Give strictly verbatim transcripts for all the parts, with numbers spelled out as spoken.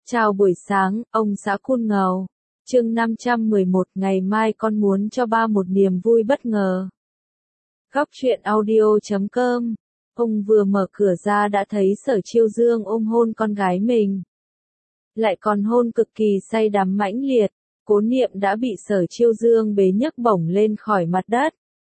Chào buổi sáng, ông xã Cun Ngầu. Chương năm trăm mười một, ngày mai con muốn cho ba một niềm vui bất ngờ. Góc truyện audio chấm com. Ông vừa mở cửa ra đã thấy Sở Chiêu Dương ôm hôn con gái mình. Lại còn hôn cực kỳ say đắm mãnh liệt, Cố Niệm đã bị Sở Chiêu Dương bế nhấc bổng lên khỏi mặt đất.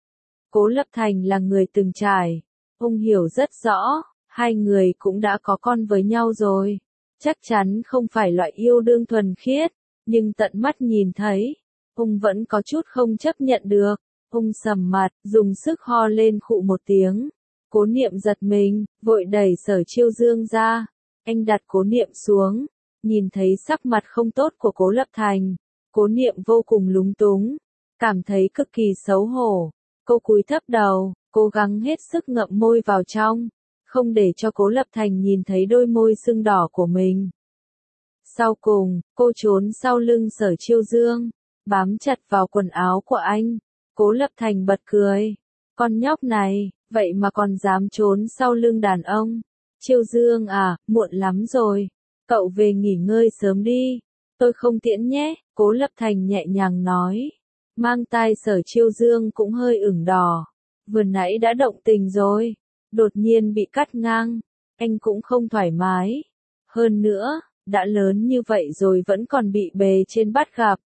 Cố Lập Thành là người từng trải, ông hiểu rất rõ, hai người cũng đã có con với nhau rồi. Chắc chắn không phải loại yêu đương thuần khiết, nhưng tận mắt nhìn thấy, ông vẫn có chút không chấp nhận được. Ông sầm mặt, dùng sức ho lên khụ một tiếng. Cố Niệm giật mình, vội đẩy Sở Chiêu Dương ra. Anh đặt Cố Niệm xuống, nhìn thấy sắc mặt không tốt của Cố Lập Thành. Cố Niệm vô cùng lúng túng, cảm thấy cực kỳ xấu hổ. Cô cúi thấp đầu, cố gắng hết sức ngậm môi vào trong, không để cho Cố Lập Thành nhìn thấy đôi môi sưng đỏ của mình. Sau cùng, cô trốn sau lưng Sở Chiêu Dương, bám chặt vào quần áo của anh. Cố Lập Thành bật cười. Con nhóc này, vậy mà còn dám trốn sau lưng đàn ông. Chiêu Dương à, muộn lắm rồi. Cậu về nghỉ ngơi sớm đi. Tôi không tiễn nhé, Cố Lập Thành nhẹ nhàng nói. Mang tai Sở Chiêu Dương cũng hơi ửng đỏ. Vừa nãy đã động tình rồi. Đột nhiên bị cắt ngang. Anh cũng không thoải mái. Hơn nữa, đã lớn như vậy rồi vẫn còn bị bề trên bắt gặp.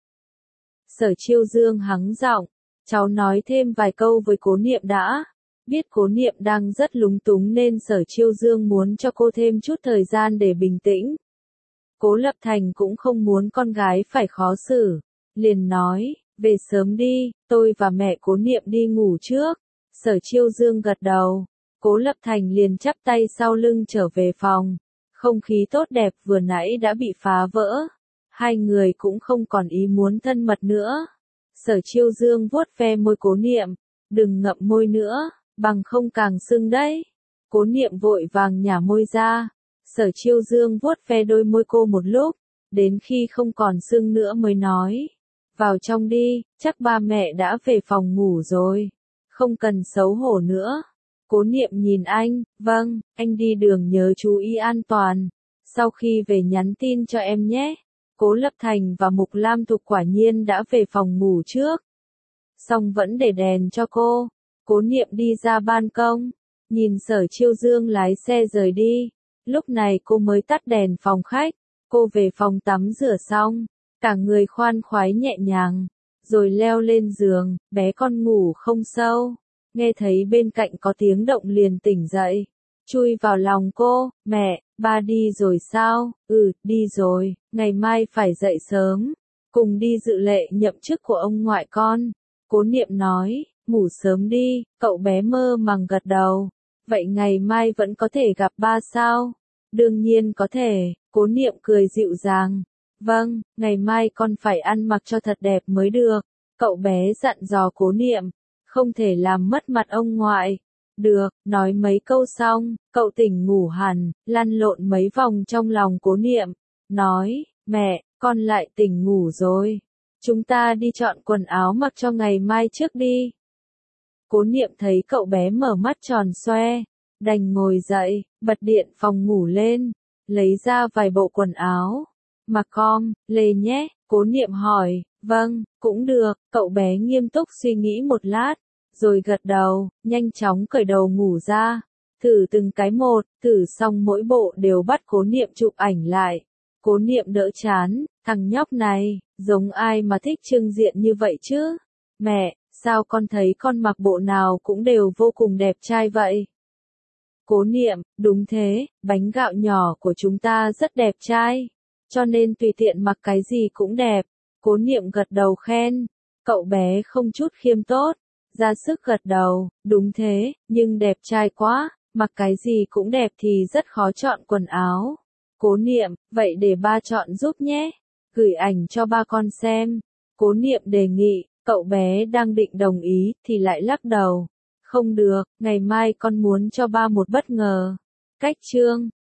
Sở Chiêu Dương hắng giọng. Cháu nói thêm vài câu với Cố Niệm đã. Biết Cố Niệm đang rất lúng túng nên Sở Chiêu Dương muốn cho cô thêm chút thời gian để bình tĩnh. Cố Lập Thành cũng không muốn con gái phải khó xử. Liền nói, về sớm đi, tôi và mẹ Cố Niệm đi ngủ trước. Sở Chiêu Dương gật đầu. Cố Lập Thành liền chắp tay sau lưng trở về phòng. Không khí tốt đẹp vừa nãy đã bị phá vỡ. Hai người cũng không còn ý muốn thân mật nữa. Sở Chiêu Dương vuốt ve môi Cố Niệm. Đừng ngậm môi nữa, bằng không càng sưng đấy. Cố Niệm vội vàng nhả môi ra. Sở Chiêu Dương vuốt ve đôi môi cô một lúc, đến khi không còn sưng nữa mới nói. Vào trong đi, chắc ba mẹ đã về phòng ngủ rồi. Không cần xấu hổ nữa. Cố Niệm nhìn anh, vâng, anh đi đường nhớ chú ý an toàn. Sau khi về nhắn tin cho em nhé. Cố Lập Thành và Mục Lam Thục quả nhiên đã về phòng ngủ trước. Xong vẫn để đèn cho cô. Cố Niệm đi ra ban công, nhìn Sở Chiêu Dương lái xe rời đi. Lúc này cô mới tắt đèn phòng khách. Cô về phòng tắm rửa xong, cả người khoan khoái nhẹ nhàng, rồi leo lên giường. Bé con ngủ không sâu, nghe thấy bên cạnh có tiếng động liền tỉnh dậy, chui vào lòng cô. Mẹ, ba đi rồi sao? Ừ, đi rồi, ngày mai phải dậy sớm, cùng đi dự lễ nhậm chức của ông ngoại con. Cố Niệm nói, ngủ sớm đi. Cậu bé mơ màng gật đầu. Vậy ngày mai vẫn có thể gặp ba sao? Đương nhiên có thể. Cố Niệm cười dịu dàng. Vâng, ngày mai con phải ăn mặc cho thật đẹp mới được. Cậu bé dặn dò Cố Niệm, không thể làm mất mặt ông ngoại. Được, nói mấy câu xong, cậu tỉnh ngủ hẳn, lăn lộn mấy vòng trong lòng Cố Niệm. Nói, mẹ, con lại tỉnh ngủ rồi. Chúng ta đi chọn quần áo mặc cho ngày mai trước đi. Cố Niệm thấy cậu bé mở mắt tròn xoe, đành ngồi dậy, bật điện phòng ngủ lên, lấy ra vài bộ quần áo. Mặc com, lê nhé, Cố Niệm hỏi. Vâng, cũng được. Cậu bé nghiêm túc suy nghĩ một lát, rồi gật đầu, nhanh chóng cởi đầu ngủ ra. Thử từng cái một, thử xong mỗi bộ đều bắt Cố Niệm chụp ảnh lại. Cố Niệm đỡ chán, thằng nhóc này, giống ai mà thích trưng diện như vậy chứ? Mẹ, sao con thấy con mặc bộ nào cũng đều vô cùng đẹp trai vậy? Cố Niệm, đúng thế, bánh gạo nhỏ của chúng ta rất đẹp trai, cho nên tùy tiện mặc cái gì cũng đẹp. Cố Niệm gật đầu khen. Cậu bé không chút khiêm tốt, ra sức gật đầu, đúng thế, nhưng đẹp trai quá, mặc cái gì cũng đẹp thì rất khó chọn quần áo. Cố Niệm, vậy để ba chọn giúp nhé, gửi ảnh cho ba con xem. Cố Niệm đề nghị. Cậu bé đang định đồng ý thì lại lắc đầu. Không được, ngày mai con muốn cho ba một bất ngờ. Cách chương